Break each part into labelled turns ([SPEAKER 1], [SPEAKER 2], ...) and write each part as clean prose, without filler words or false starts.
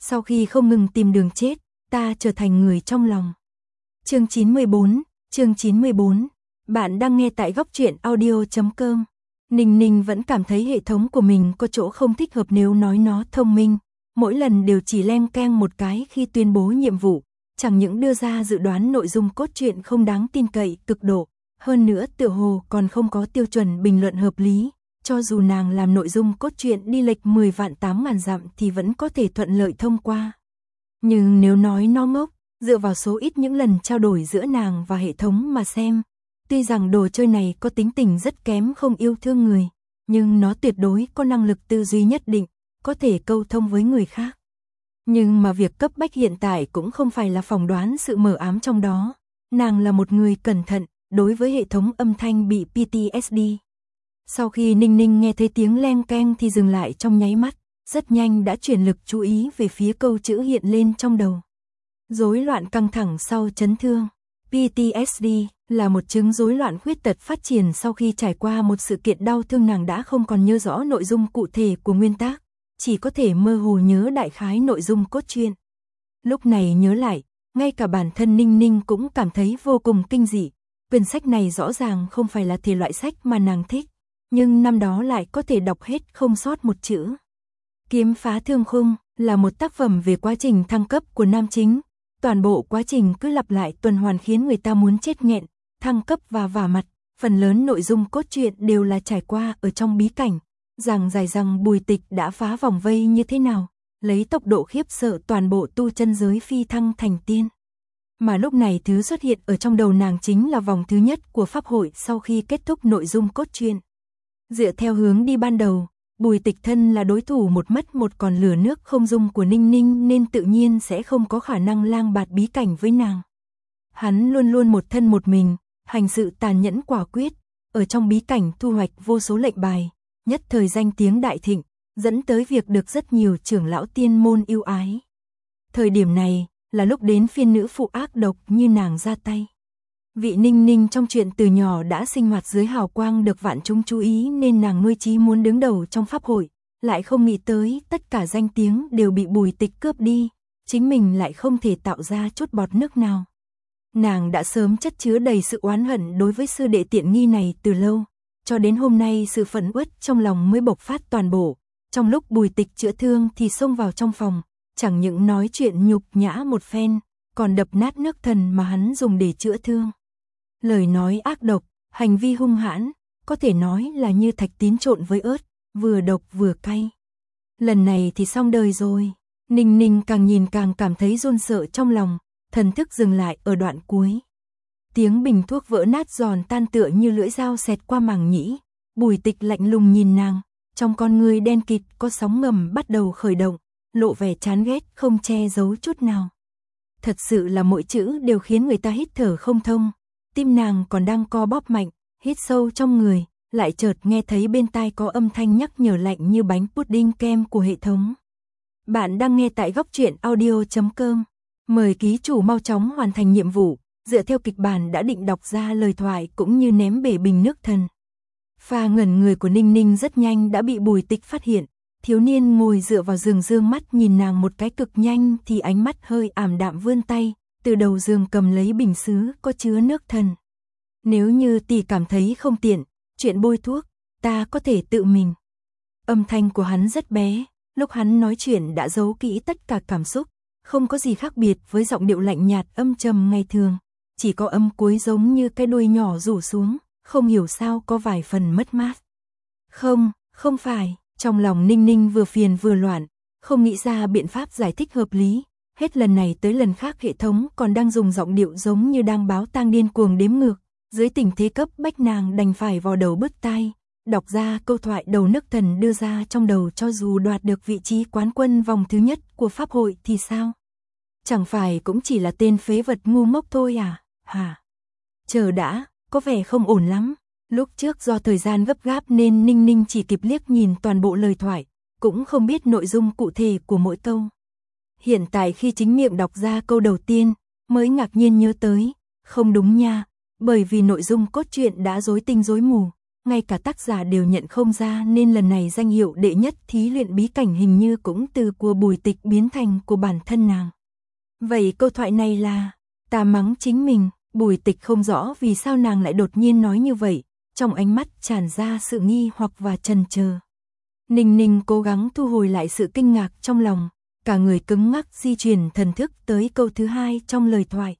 [SPEAKER 1] Sau khi không ngừng tìm đường chết, ta trở thành người trong lòng. Chương 94. Bạn đang nghe tại góc truyện audio.com. Ninh Ninh vẫn cảm thấy hệ thống của mình có chỗ không thích hợp nếu nói nó thông minh. Mỗi lần đều chỉ leng keng một cái khi tuyên bố nhiệm vụ, chẳng những đưa ra dự đoán nội dung cốt truyện không đáng tin cậy cực độ, hơn nữa tựa hồ còn không có tiêu chuẩn bình luận hợp lý. Cho dù nàng làm nội dung cốt truyện đi lệch 10 vạn 8 ngàn dặm thì vẫn có thể thuận lợi thông qua. Nhưng nếu nói nó ngốc, dựa vào số ít những lần trao đổi giữa nàng và hệ thống mà xem, tuy rằng đồ chơi này có tính tình rất kém không yêu thương người, nhưng nó tuyệt đối có năng lực tư duy nhất định, có thể câu thông với người khác. Nhưng mà việc cấp bách hiện tại cũng không phải là phỏng đoán sự mờ ám trong đó, nàng là một người cẩn thận đối với hệ thống âm thanh bị PTSD. Sau khi Ninh Ninh nghe thấy tiếng leng keng thì dừng lại trong nháy mắt, rất nhanh đã chuyển lực chú ý về phía câu chữ hiện lên trong đầu. Rối loạn căng thẳng sau chấn thương. PTSD là một chứng rối loạn khuyết tật phát triển sau khi trải qua một sự kiện đau thương, nàng đã không còn nhớ rõ nội dung cụ thể của nguyên tác, chỉ có thể mơ hồ nhớ đại khái nội dung cốt truyện. Lúc này nhớ lại, ngay cả bản thân Ninh Ninh cũng cảm thấy vô cùng kinh dị. Quyển sách này rõ ràng không phải là thể loại sách mà nàng thích, nhưng năm đó lại có thể đọc hết không sót một chữ. Kiếm phá thương khung là một tác phẩm về quá trình thăng cấp của nam chính. Toàn bộ quá trình cứ lặp lại tuần hoàn khiến người ta muốn chết nghẹn, thăng cấp và vả mặt. Phần lớn nội dung cốt truyện đều là trải qua ở trong bí cảnh. Rằng dài rằng Bùi Tịch đã phá vòng vây như thế nào, lấy tốc độ khiếp sợ toàn bộ tu chân giới phi thăng thành tiên. Mà lúc này thứ xuất hiện ở trong đầu nàng chính là vòng thứ nhất của pháp hội sau khi kết thúc nội dung cốt truyện. Dựa theo hướng đi ban đầu, Bùi Tịch thân là đối thủ một mất một còn lửa nước không dung của Ninh Ninh nên tự nhiên sẽ không có khả năng lang bạt bí cảnh với nàng. Hắn luôn luôn một thân một mình, hành sự tàn nhẫn quả quyết, ở trong bí cảnh thu hoạch vô số lệnh bài, nhất thời danh tiếng đại thịnh, dẫn tới việc được rất nhiều trưởng lão tiên môn yêu ái. Thời điểm này là lúc đến phiên nữ phụ ác độc như nàng ra tay. Vị Ninh Ninh trong chuyện từ nhỏ đã sinh hoạt dưới hào quang được vạn chúng chú ý nên nàng nuôi chí muốn đứng đầu trong pháp hội, lại không nghĩ tới tất cả danh tiếng đều bị Bùi Tịch cướp đi, chính mình lại không thể tạo ra chút bọt nước nào. Nàng đã sớm chất chứa đầy sự oán hận đối với sư đệ tiện nghi này từ lâu, cho đến hôm nay sự phẫn uất trong lòng mới bộc phát toàn bộ. Trong lúc Bùi Tịch chữa thương thì xông vào trong phòng, chẳng những nói chuyện nhục nhã một phen, còn đập nát nước thần mà hắn dùng để chữa thương. Lời nói ác độc, hành vi hung hãn, có thể nói là như thạch tín trộn với ớt, vừa độc vừa cay. Lần này thì xong đời rồi. Ninh Ninh càng nhìn càng cảm thấy run sợ trong lòng, thần thức dừng lại ở đoạn cuối. Tiếng bình thuốc vỡ nát giòn tan tựa như lưỡi dao xẹt qua màng nhĩ. Bùi Tịch lạnh lùng nhìn nàng, trong con người đen kịt có sóng ngầm bắt đầu khởi động, lộ vẻ chán ghét không che giấu chút nào. Thật sự là mỗi chữ đều khiến người ta hít thở không thông. Tim nàng còn đang co bóp mạnh, hít sâu trong người, lại chợt nghe thấy bên tai có âm thanh nhắc nhở lạnh như bánh pudding kem của hệ thống. Bạn đang nghe tại góc truyện audio.com. Mời ký chủ mau chóng hoàn thành nhiệm vụ, dựa theo kịch bản đã định đọc ra lời thoại cũng như ném bể bình nước thần. Pha ngẩn người của Ninh Ninh rất nhanh đã bị Bùi Tịch phát hiện. Thiếu niên ngồi dựa vào giường dương mắt nhìn nàng một cái cực nhanh thì ánh mắt hơi ảm đạm vươn tay, từ đầu giường cầm lấy bình sứ có chứa nước thần. Nếu như tỷ cảm thấy không tiện, chuyện bôi thuốc, ta có thể tự mình. Âm thanh của hắn rất bé, lúc hắn nói chuyện đã giấu kỹ tất cả cảm xúc, không có gì khác biệt với giọng điệu lạnh nhạt âm trầm ngày thường, chỉ có âm cuối giống như cái đuôi nhỏ rủ xuống, không hiểu sao có vài phần mất mát. Không phải, trong lòng Ninh Ninh vừa phiền vừa loạn, không nghĩ ra biện pháp giải thích hợp lý. Hết lần này tới lần khác hệ thống còn đang dùng giọng điệu giống như đang báo tang điên cuồng đếm ngược, dưới tình thế cấp bách nàng đành phải vò đầu bứt tai, đọc ra câu thoại đầu nước thần đưa ra trong đầu. Cho dù đoạt được vị trí quán quân vòng thứ nhất của pháp hội thì sao? Chẳng phải cũng chỉ là tên phế vật ngu ngốc thôi à? Hả? Chờ đã, có vẻ không ổn lắm. Lúc trước do thời gian gấp gáp nên Ninh Ninh chỉ kịp liếc nhìn toàn bộ lời thoại, cũng không biết nội dung cụ thể của mỗi câu. Hiện tại khi chính miệng đọc ra câu đầu tiên, mới ngạc nhiên nhớ tới, không đúng nha, bởi vì nội dung cốt truyện đã rối tinh rối mù, ngay cả tác giả đều nhận không ra nên lần này danh hiệu đệ nhất thí luyện bí cảnh hình như cũng từ của Bùi Tịch biến thành của bản thân nàng. Vậy câu thoại này là, ta mắng chính mình, Bùi Tịch không rõ vì sao nàng lại đột nhiên nói như vậy, trong ánh mắt tràn ra sự nghi hoặc và chần chờ. Ninh Ninh cố gắng thu hồi lại sự kinh ngạc trong lòng, cả người cứng ngắc di chuyển thần thức tới câu thứ hai trong lời thoại.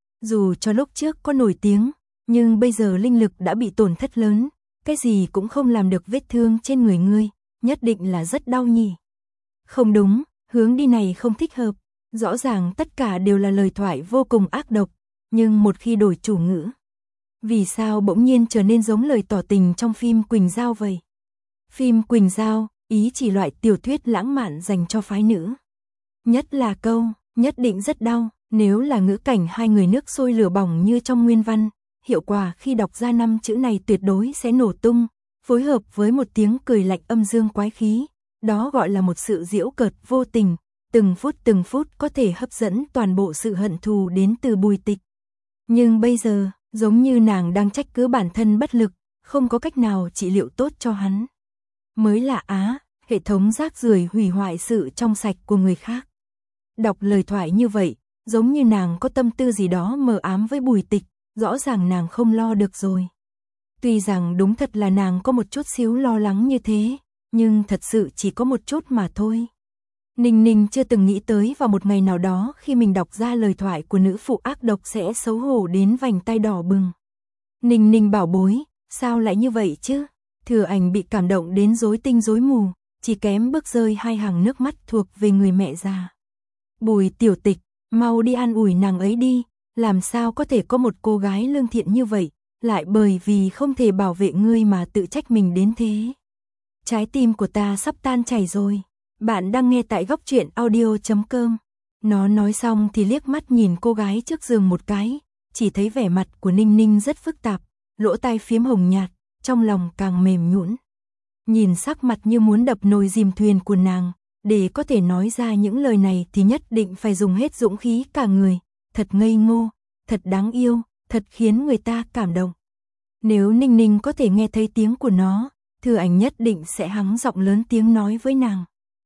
[SPEAKER 1] Dù cho lúc trước có nổi tiếng, nhưng bây giờ linh lực đã bị tổn thất lớn, cái gì cũng không làm được vết thương trên người ngươi, nhất định là rất đau nhỉ. Không đúng, hướng đi này không thích hợp, rõ ràng tất cả đều là lời thoại vô cùng ác độc, nhưng một khi đổi chủ ngữ, vì sao bỗng nhiên trở nên giống lời tỏ tình trong phim Quỳnh Giao vậy? Phim Quỳnh Giao, ý chỉ loại tiểu thuyết lãng mạn dành cho phái nữ. Nhất là câu, nhất định rất đau, nếu là ngữ cảnh hai người nước sôi lửa bỏng như trong nguyên văn, hiệu quả khi đọc ra 5 chữ này tuyệt đối sẽ nổ tung, phối hợp với một tiếng cười lạnh âm dương quái khí, đó gọi là một sự giễu cợt vô tình, từng phút có thể hấp dẫn toàn bộ sự hận thù đến từ Bùi Tịch. Nhưng bây giờ, giống như nàng đang trách cứ bản thân bất lực, không có cách nào trị liệu tốt cho hắn. Mới là hệ thống rác rưởi hủy hoại sự trong sạch của người khác. Đọc lời thoại như vậy, giống như nàng có tâm tư gì đó mờ ám với Bùi Tịch, rõ ràng nàng không lo được rồi. Tuy rằng đúng thật là nàng có một chút xíu lo lắng như thế, nhưng thật sự chỉ có một chút mà thôi. Ninh Ninh chưa từng nghĩ tới vào một ngày nào đó khi mình đọc ra lời thoại của nữ phụ ác độc sẽ xấu hổ đến vành tay đỏ bừng. Ninh Ninh bảo bối, sao lại như vậy chứ? Thừa Ảnh bị cảm động đến rối tinh rối mù, chỉ kém bước rơi 2 hàng nước mắt thuộc về người mẹ già. Bùi Tiểu Tịch, mau đi an ủi nàng ấy đi, làm sao có thể có một cô gái lương thiện như vậy, lại bởi vì không thể bảo vệ ngươi mà tự trách mình đến thế. Trái tim của ta sắp tan chảy rồi. Bạn đang nghe tại góc truyện audio.com. Nó nói xong thì liếc mắt nhìn cô gái trước giường một cái, chỉ thấy vẻ mặt của Ninh Ninh rất phức tạp, lỗ tai phiếm hồng nhạt, trong lòng càng mềm nhũn. Nhìn sắc mặt như muốn đập nồi dìm thuyền của nàng, để có thể nói ra những lời này thì nhất định phải dùng hết dũng khí cả người, thật ngây ngô, thật đáng yêu, thật khiến người ta cảm động. Nếu Ninh Ninh có thể nghe thấy tiếng của nó, Thừa Ảnh nhất định sẽ hắng giọng lớn tiếng nói với nàng.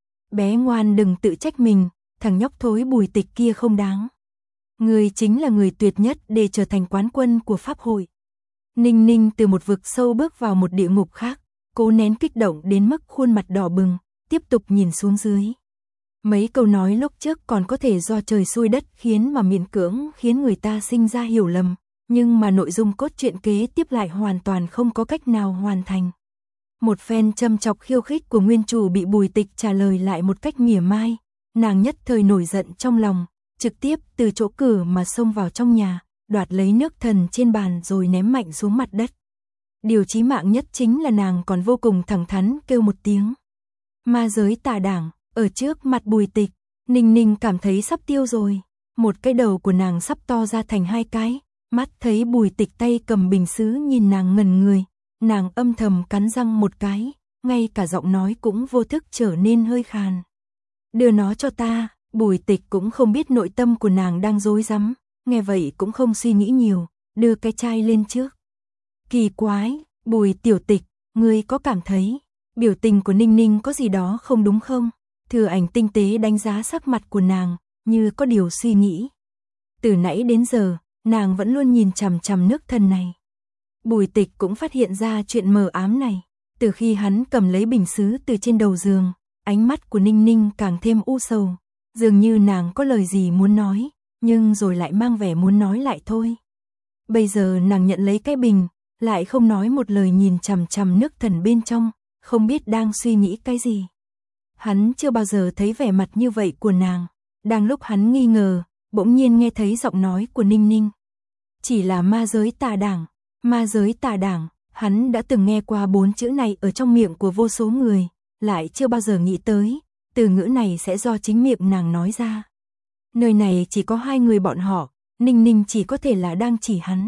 [SPEAKER 1] Bé ngoan đừng tự trách mình, thằng nhóc thối Bùi Tịch kia không đáng. Người chính là người tuyệt nhất để trở thành quán quân của Pháp hội. Ninh Ninh từ một vực sâu bước vào một địa ngục khác, cố nén kích động đến mức khuôn mặt đỏ bừng, tiếp tục nhìn xuống dưới. Mấy câu nói lúc trước còn có thể do trời xui đất khiến mà miễn cưỡng khiến người ta sinh ra hiểu lầm, nhưng mà nội dung cốt truyện kế tiếp lại hoàn toàn không có cách nào hoàn thành. Một phen châm chọc khiêu khích của nguyên chủ bị Bùi Tịch trả lời lại một cách mỉa mai, nàng nhất thời nổi giận trong lòng, trực tiếp từ chỗ cửa mà xông vào trong nhà, đoạt lấy nước thần trên bàn rồi ném mạnh xuống mặt đất. Điều chí mạng nhất chính là nàng còn vô cùng thẳng thắn kêu một tiếng. Ma giới tà đảng, ở trước mặt Bùi Tịch, Ninh Ninh cảm thấy sắp tiêu rồi, một cái đầu của nàng sắp to ra thành 2 cái, mắt thấy Bùi Tịch tay cầm bình sứ nhìn nàng ngẩn người. Nàng âm thầm cắn răng một cái, ngay cả giọng nói cũng vô thức trở nên hơi khàn. Đưa nó cho ta, Bùi Tịch cũng không biết nội tâm của nàng đang rối rắm, nghe vậy cũng không suy nghĩ nhiều, đưa cái chai lên trước. Kỳ quái, Bùi Tiểu Tịch, ngươi có cảm thấy biểu tình của Ninh Ninh có gì đó không đúng không? Thừa Ảnh tinh tế đánh giá sắc mặt của nàng, như có điều suy nghĩ. Từ nãy đến giờ, nàng vẫn luôn nhìn chằm chằm nước thần này. Bùi Tịch cũng phát hiện ra chuyện mờ ám này, từ khi hắn cầm lấy bình sứ từ trên đầu giường, ánh mắt của Ninh Ninh càng thêm u sầu, dường như nàng có lời gì muốn nói, nhưng rồi lại mang vẻ muốn nói lại thôi. Bây giờ nàng nhận lấy cái bình, lại không nói một lời nhìn chằm chằm nước thần bên trong, không biết đang suy nghĩ cái gì. Hắn chưa bao giờ thấy vẻ mặt như vậy của nàng, đang lúc hắn nghi ngờ, bỗng nhiên nghe thấy giọng nói của Ninh Ninh. Chỉ là ma giới tà đảng. Ma giới tà đảng, hắn đã từng nghe qua 4 chữ này ở trong miệng của vô số người, lại chưa bao giờ nghĩ tới, từ ngữ này sẽ do chính miệng nàng nói ra. Nơi này chỉ có 2 người bọn họ, Ninh Ninh chỉ có thể là đang chỉ hắn.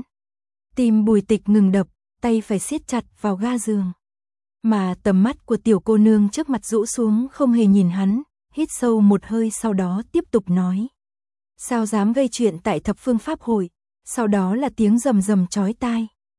[SPEAKER 1] Tim Bùi Tịch ngừng đập, tay phải siết chặt vào ga giường. Mà tầm mắt của tiểu cô nương trước mặt rũ xuống không hề nhìn hắn, hít sâu một hơi sau đó tiếp tục nói. Sao dám gây chuyện tại thập phương pháp hội, sau đó là tiếng rầm rầm chói tai.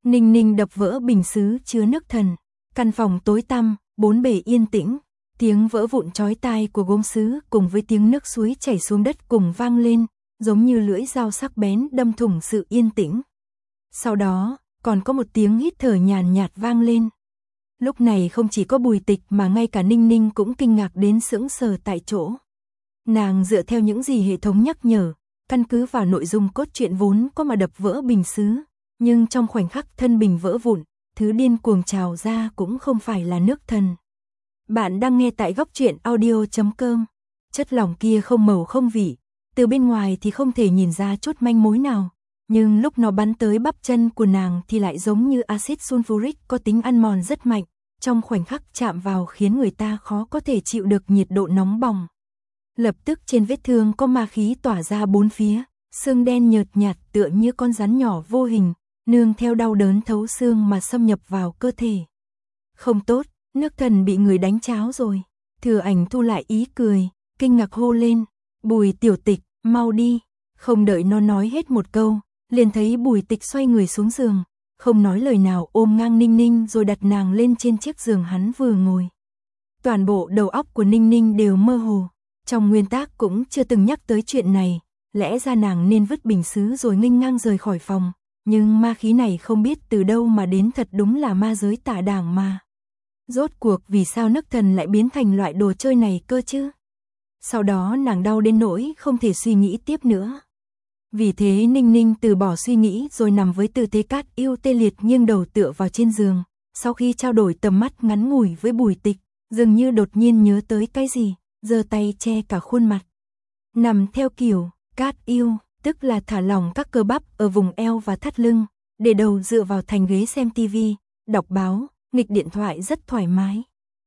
[SPEAKER 1] Ninh Ninh đập vỡ bình sứ chứa nước thần. Căn phòng tối tăm, bốn bề yên tĩnh. Tiếng vỡ vụn chói tai của gốm sứ cùng với tiếng nước suối chảy xuống đất cùng vang lên, giống như lưỡi dao sắc bén đâm thủng sự yên tĩnh. Sau đó, còn có một tiếng hít thở nhàn nhạt vang lên. Lúc này không chỉ có Bùi Tịch mà ngay cả Ninh Ninh cũng kinh ngạc đến sững sờ tại chỗ. Nàng dựa theo những gì hệ thống nhắc nhở, căn cứ vào nội dung cốt truyện vốn có mà đập vỡ bình sứ, nhưng trong khoảnh khắc thân bình vỡ vụn, thứ điên cuồng trào ra cũng không phải là nước thần. Bạn đang nghe tại góc truyện audio.com. Chất lỏng kia không màu không vị, từ bên ngoài thì không thể nhìn ra chút manh mối nào, nhưng lúc nó bắn tới bắp chân của nàng thì lại giống như axit sulfuric có tính ăn mòn rất mạnh, trong khoảnh khắc chạm vào khiến người ta khó có thể chịu được nhiệt độ nóng bỏng. Lập tức trên vết thương có ma khí tỏa ra bốn phía, xương đen nhợt nhạt tựa như con rắn nhỏ vô hình, nương theo đau đớn thấu xương mà xâm nhập vào cơ thể. Không tốt, nước thần bị người đánh cháo rồi. Thừa Ảnh thu lại ý cười, kinh ngạc hô lên, Bùi tiểu tịch, mau đi. Không đợi nó nói hết một câu, liền thấy Bùi Tịch xoay người xuống giường, không nói lời nào ôm ngang Ninh Ninh rồi đặt nàng lên trên chiếc giường hắn vừa ngồi. Toàn bộ đầu óc của Ninh Ninh đều mơ hồ, trong nguyên tác cũng chưa từng nhắc tới chuyện này, lẽ ra nàng nên vứt bình sứ rồi nghênh ngang rời khỏi phòng, nhưng ma khí này không biết từ đâu mà đến, thật đúng là ma giới tà đảng mà. Rốt cuộc vì sao nước thần lại biến thành loại đồ chơi này cơ chứ? Sau đó nàng đau đến nỗi không thể suy nghĩ tiếp nữa. Vì thế Ninh Ninh từ bỏ suy nghĩ rồi nằm với tư thế cát yêu tê liệt nghiêng đầu tựa vào trên giường. Sau khi trao đổi tầm mắt ngắn ngủi với Bùi Tịch, dường như đột nhiên nhớ tới cái gì, giơ tay che cả khuôn mặt. Nằm theo kiểu cát yêu, tức là thả lỏng các cơ bắp ở vùng eo và thắt lưng, để đầu dựa vào thành ghế xem tivi, đọc báo, nghịch điện thoại rất thoải mái.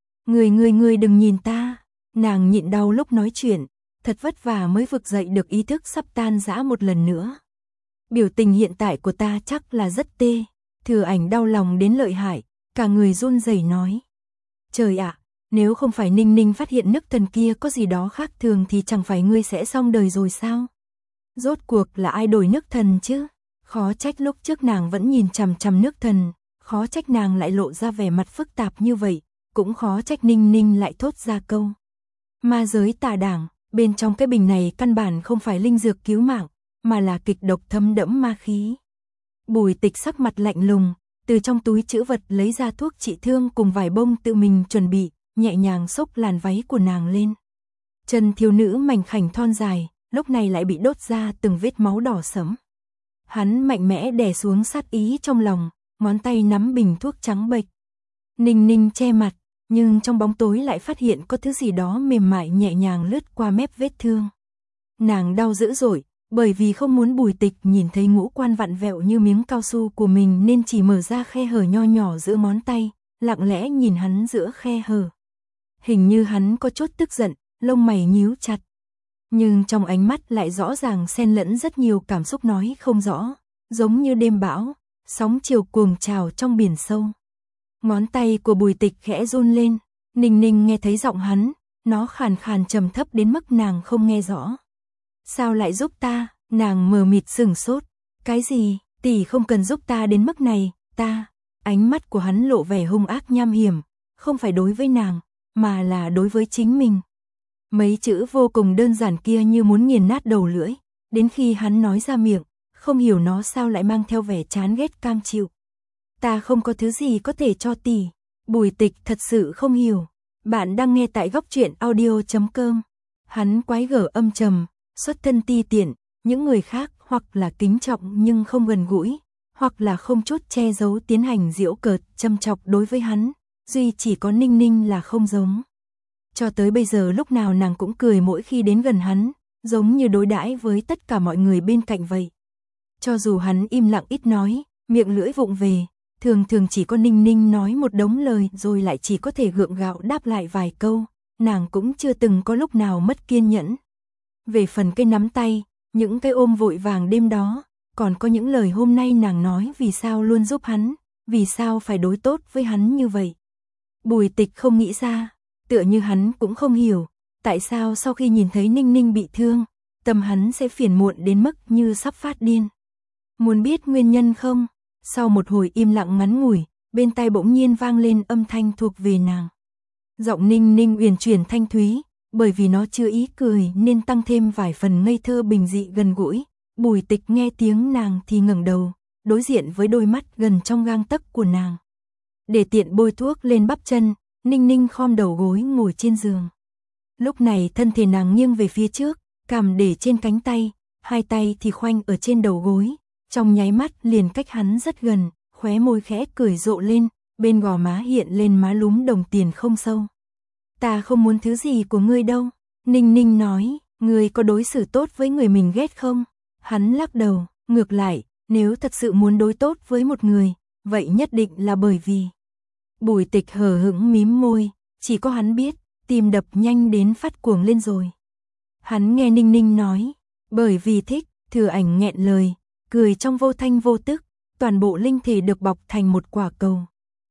[SPEAKER 1] Người đừng nhìn ta. Nàng nhịn đau lúc nói chuyện, thật vất vả mới vực dậy được ý thức sắp tan rã một lần nữa. Biểu tình hiện tại của ta chắc là rất tê. Thừa Ảnh đau lòng đến lợi hại, cả người run rẩy nói. Trời ạ, nếu không phải Ninh Ninh phát hiện nước thần kia có gì đó khác thường thì chẳng phải ngươi sẽ xong đời rồi sao? Rốt cuộc là ai đổi nước thần chứ? Khó trách lúc trước nàng vẫn nhìn chằm chằm nước thần, khó trách nàng lại lộ ra vẻ mặt phức tạp như vậy, cũng khó trách Ninh Ninh lại thốt ra câu. Ma giới tà đảng, bên trong cái bình này căn bản không phải linh dược cứu mạng, mà là kịch độc thấm đẫm ma khí. Bùi Tịch sắc mặt lạnh lùng, từ trong túi trữ vật lấy ra thuốc trị thương cùng vài bông tự mình chuẩn bị, nhẹ nhàng xốc làn váy của nàng lên. Chân thiếu nữ mảnh khảnh thon dài, lúc này lại bị đốt ra từng vết máu đỏ sẫm. Hắn mạnh mẽ đè xuống sát ý trong lòng, ngón tay nắm bình thuốc trắng bệch. Ninh Ninh che mặt, nhưng trong bóng tối lại phát hiện có thứ gì đó mềm mại nhẹ nhàng lướt qua mép vết thương. Nàng đau dữ dội, bởi vì không muốn Bùi Tịch nhìn thấy ngũ quan vặn vẹo như miếng cao su của mình nên chỉ mở ra khe hở nho nhỏ giữa ngón tay, lặng lẽ nhìn hắn giữa khe hở. Hình như hắn có chút tức giận, lông mày nhíu chặt. Nhưng trong ánh mắt lại rõ ràng xen lẫn rất nhiều cảm xúc nói không rõ, giống như đêm bão, sóng chiều cuồng trào trong biển sâu. Ngón tay của Bùi Tịch khẽ run lên, Ninh Ninh nghe thấy giọng hắn, nó khàn khàn trầm thấp đến mức nàng không nghe rõ. Sao lại giúp ta? Nàng mờ mịt sửng sốt. Cái gì? Tỷ không cần giúp ta đến mức này, ta. Ánh mắt của hắn lộ vẻ hung ác nham hiểm, không phải đối với nàng, mà là đối với chính mình. Mấy chữ vô cùng đơn giản kia như muốn nghiền nát đầu lưỡi, đến khi hắn nói ra miệng, không hiểu nó sao lại mang theo vẻ chán ghét cam chịu. Ta không có thứ gì có thể cho tỷ. Bùi Tịch thật sự không hiểu. Bạn đang nghe tại góc truyện audio.com. Hắn quái gở âm trầm, xuất thân ti tiện, những người khác hoặc là kính trọng nhưng không gần gũi, hoặc là không chút che giấu tiến hành giễu cợt, châm chọc đối với hắn, duy chỉ có Ninh Ninh là không giống. Cho tới bây giờ lúc nào nàng cũng cười mỗi khi đến gần hắn, giống như đối đãi với tất cả mọi người bên cạnh vậy. Cho dù hắn im lặng ít nói, miệng lưỡi vụng về, thường thường chỉ có Ninh Ninh nói một đống lời rồi lại chỉ có thể gượng gạo đáp lại vài câu, nàng cũng chưa từng có lúc nào mất kiên nhẫn. Về phần cái nắm tay, những cái ôm vội vàng đêm đó, còn có những lời hôm nay nàng nói vì sao luôn giúp hắn, vì sao phải đối tốt với hắn như vậy. Bùi Tịch không nghĩ ra, tựa như hắn cũng không hiểu, tại sao sau khi nhìn thấy Ninh Ninh bị thương, tâm hắn sẽ phiền muộn đến mức như sắp phát điên. Muốn biết nguyên nhân không? Sau một hồi im lặng ngắn ngủi, bên tai bỗng nhiên vang lên âm thanh thuộc về nàng. Giọng Ninh Ninh uyển chuyển thanh thúy, bởi vì nó chưa ý cười nên tăng thêm vài phần ngây thơ bình dị gần gũi. Bùi Tịch nghe tiếng nàng thì ngẩng đầu, đối diện với đôi mắt gần trong gang tấc của nàng. Để tiện bôi thuốc lên bắp chân, Ninh Ninh khom đầu gối ngồi trên giường. Lúc này thân thể nàng nghiêng về phía trước, cằm để trên cánh tay, hai tay thì khoanh ở trên đầu gối, trong nháy mắt liền cách hắn rất gần, khóe môi khẽ cười rộ lên, bên gò má hiện lên má lúm đồng tiền không sâu. Ta không muốn thứ gì của ngươi đâu, Ninh Ninh nói, ngươi có đối xử tốt với người mình ghét không? Hắn lắc đầu, ngược lại, nếu thật sự muốn đối tốt với một người, vậy nhất định là bởi vì... Bùi Tịch hờ hững mím môi, chỉ có hắn biết, tim đập nhanh đến phát cuồng lên rồi. Hắn nghe Ninh Ninh nói, bởi vì thích, Thừa Ảnh nghẹn lời, cười trong vô thanh vô tức, toàn bộ linh thể được bọc thành một quả cầu.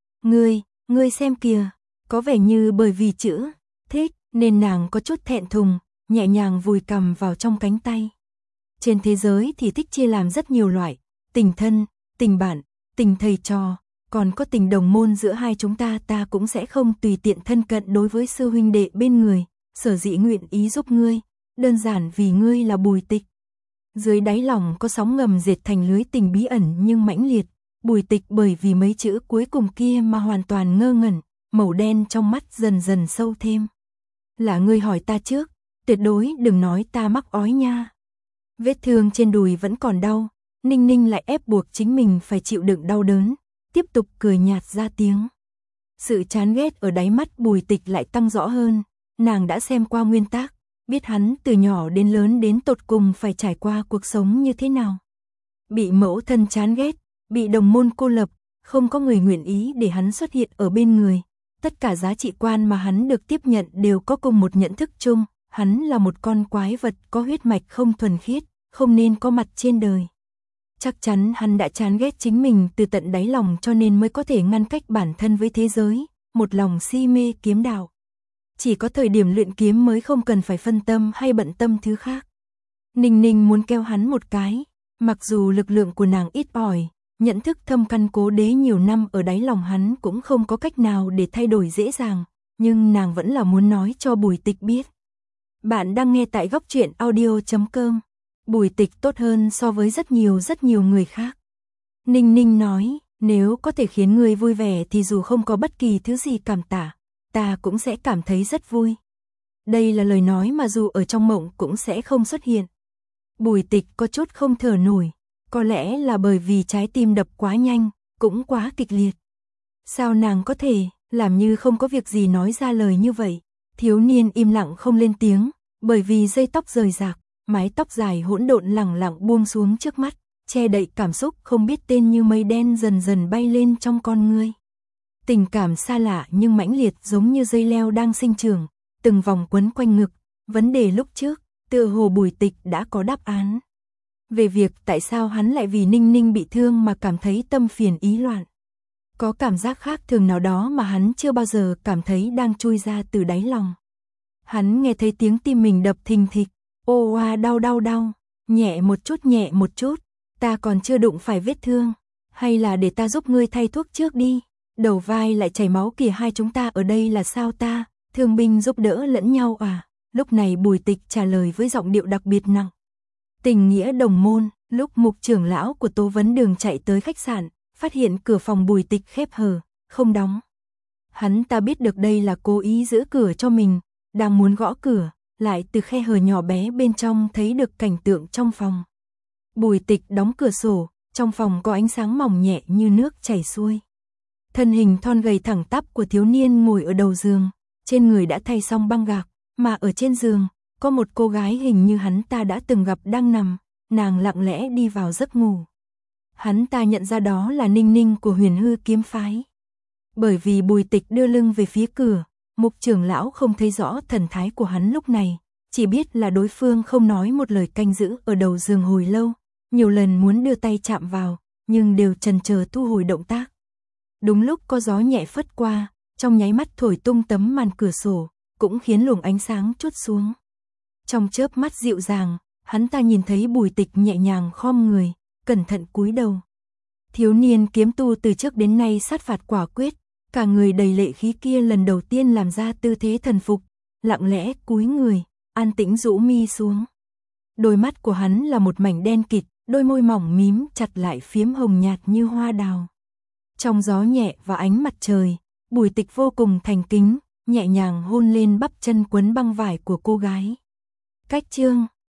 [SPEAKER 1] Ngươi xem kìa, có vẻ như bởi vì chữ thích nên nàng có chút thẹn thùng, nhẹ nhàng vùi cằm vào trong cánh tay. Trên thế giới thì thích chia làm rất nhiều loại, tình thân, tình bạn, tình thầy trò, còn có tình đồng môn giữa hai chúng ta cũng sẽ không tùy tiện thân cận đối với sư huynh đệ bên người, sở dĩ nguyện ý giúp ngươi, đơn giản vì ngươi là Bùi Tịch. Dưới đáy lòng có sóng ngầm dệt thành lưới tình bí ẩn nhưng mãnh liệt, Bùi Tịch bởi vì mấy chữ cuối cùng kia mà hoàn toàn ngơ ngẩn, màu đen trong mắt dần dần sâu thêm. Là ngươi hỏi ta trước, tuyệt đối đừng nói ta mắc ói nha. Vết thương trên đùi vẫn còn đau, Ninh Ninh lại ép buộc chính mình phải chịu đựng đau đớn, tiếp tục cười nhạt ra tiếng. Sự chán ghét ở đáy mắt Bùi Tịch lại tăng rõ hơn, nàng đã xem qua nguyên tác, biết hắn từ nhỏ đến lớn đến tột cùng phải trải qua cuộc sống như thế nào. Bị mẫu thân chán ghét, bị đồng môn cô lập, không có người nguyện ý để hắn xuất hiện ở bên người. Tất cả giá trị quan mà hắn được tiếp nhận đều có cùng một nhận thức chung, hắn là một con quái vật có huyết mạch không thuần khiết, không nên có mặt trên đời. Chắc chắn hắn đã chán ghét chính mình từ tận đáy lòng cho nên mới có thể ngăn cách bản thân với thế giới, một lòng si mê kiếm đạo. Chỉ có thời điểm luyện kiếm mới không cần phải phân tâm hay bận tâm thứ khác. Ninh Ninh muốn kêu hắn một cái, mặc dù lực lượng của nàng ít ỏi, nhận thức thâm căn cố đế nhiều năm ở đáy lòng hắn cũng không có cách nào để thay đổi dễ dàng, nhưng nàng vẫn là muốn nói cho Bùi Tịch biết. Bạn đang nghe tại góc truyện audio.com. Bùi Tịch tốt hơn so với rất nhiều người khác. Ninh Ninh nói, nếu có thể khiến người vui vẻ thì dù không có bất kỳ thứ gì cảm tạ, ta cũng sẽ cảm thấy rất vui. Đây là lời nói mà dù ở trong mộng cũng sẽ không xuất hiện. Bùi Tịch có chút không thở nổi, có lẽ là bởi vì trái tim đập quá nhanh, cũng quá kịch liệt. Sao nàng có thể làm như không có việc gì nói ra lời như vậy? Thiếu niên im lặng không lên tiếng, bởi vì dây tóc rời rạc, mái tóc dài hỗn độn lẳng lặng buông xuống trước mắt, che đậy cảm xúc không biết tên như mây đen dần dần bay lên trong con ngươi. Tình cảm xa lạ nhưng mãnh liệt giống như dây leo đang sinh trưởng, từng vòng quấn quanh ngực. Vấn đề lúc trước, tựa hồ Bùi Tịch đã có đáp án. Về việc tại sao hắn lại vì Ninh Ninh bị thương mà cảm thấy tâm phiền ý loạn. Có cảm giác khác thường nào đó mà hắn chưa bao giờ cảm thấy đang chui ra từ đáy lòng. Hắn nghe thấy tiếng tim mình đập thình thịch, ô oa đau, nhẹ một chút, ta còn chưa đụng phải vết thương, hay là để ta giúp ngươi thay thuốc trước đi, đầu vai lại chảy máu kìa, hai chúng ta ở đây là sao ta, thương binh giúp đỡ lẫn nhau à, lúc này Bùi Tịch trả lời với giọng điệu đặc biệt nặng. Tình nghĩa đồng môn, lúc Mục trưởng lão của Tố Vấn Đường chạy tới khách sạn, phát hiện cửa phòng Bùi Tịch khép hờ, không đóng. Hắn ta biết được đây là cố ý giữ cửa cho mình, đang muốn gõ cửa, lại từ khe hở nhỏ bé bên trong thấy được cảnh tượng trong phòng. Bùi Tịch đóng cửa sổ, trong phòng có ánh sáng mỏng nhẹ như nước chảy xuôi. Thân hình thon gầy thẳng tắp của thiếu niên ngồi ở đầu giường, trên người đã thay xong băng gạc, mà ở trên giường, có một cô gái hình như hắn ta đã từng gặp đang nằm, nàng lặng lẽ đi vào giấc ngủ. Hắn ta nhận ra đó là Ninh Ninh của Huyền Hư kiếm phái. Bởi vì Bùi Tịch đưa lưng về phía cửa, Mục trưởng lão không thấy rõ thần thái của hắn lúc này, chỉ biết là đối phương không nói một lời canh giữ ở đầu giường hồi lâu, nhiều lần muốn đưa tay chạm vào, nhưng đều chần chờ thu hồi động tác. Đúng lúc có gió nhẹ phất qua, trong nháy mắt thổi tung tấm màn cửa sổ, cũng khiến luồng ánh sáng trút xuống. Trong chớp mắt dịu dàng, hắn ta nhìn thấy Bùi Tịch nhẹ nhàng khom người, cẩn thận cúi đầu. Thiếu niên kiếm tu từ trước đến nay sát phạt quả quyết, cả người đầy lệ khí kia lần đầu tiên làm ra tư thế thần phục, lặng lẽ cúi người, an tĩnh rũ mi xuống. Đôi mắt của hắn là một mảnh đen kịt, đôi môi mỏng mím chặt lại phiếm hồng nhạt như hoa đào. Trong gió nhẹ và ánh mặt trời, Bùi Tịch vô cùng thành kính, nhẹ nhàng hôn lên bắp chân quấn băng vải của cô gái. Cách chương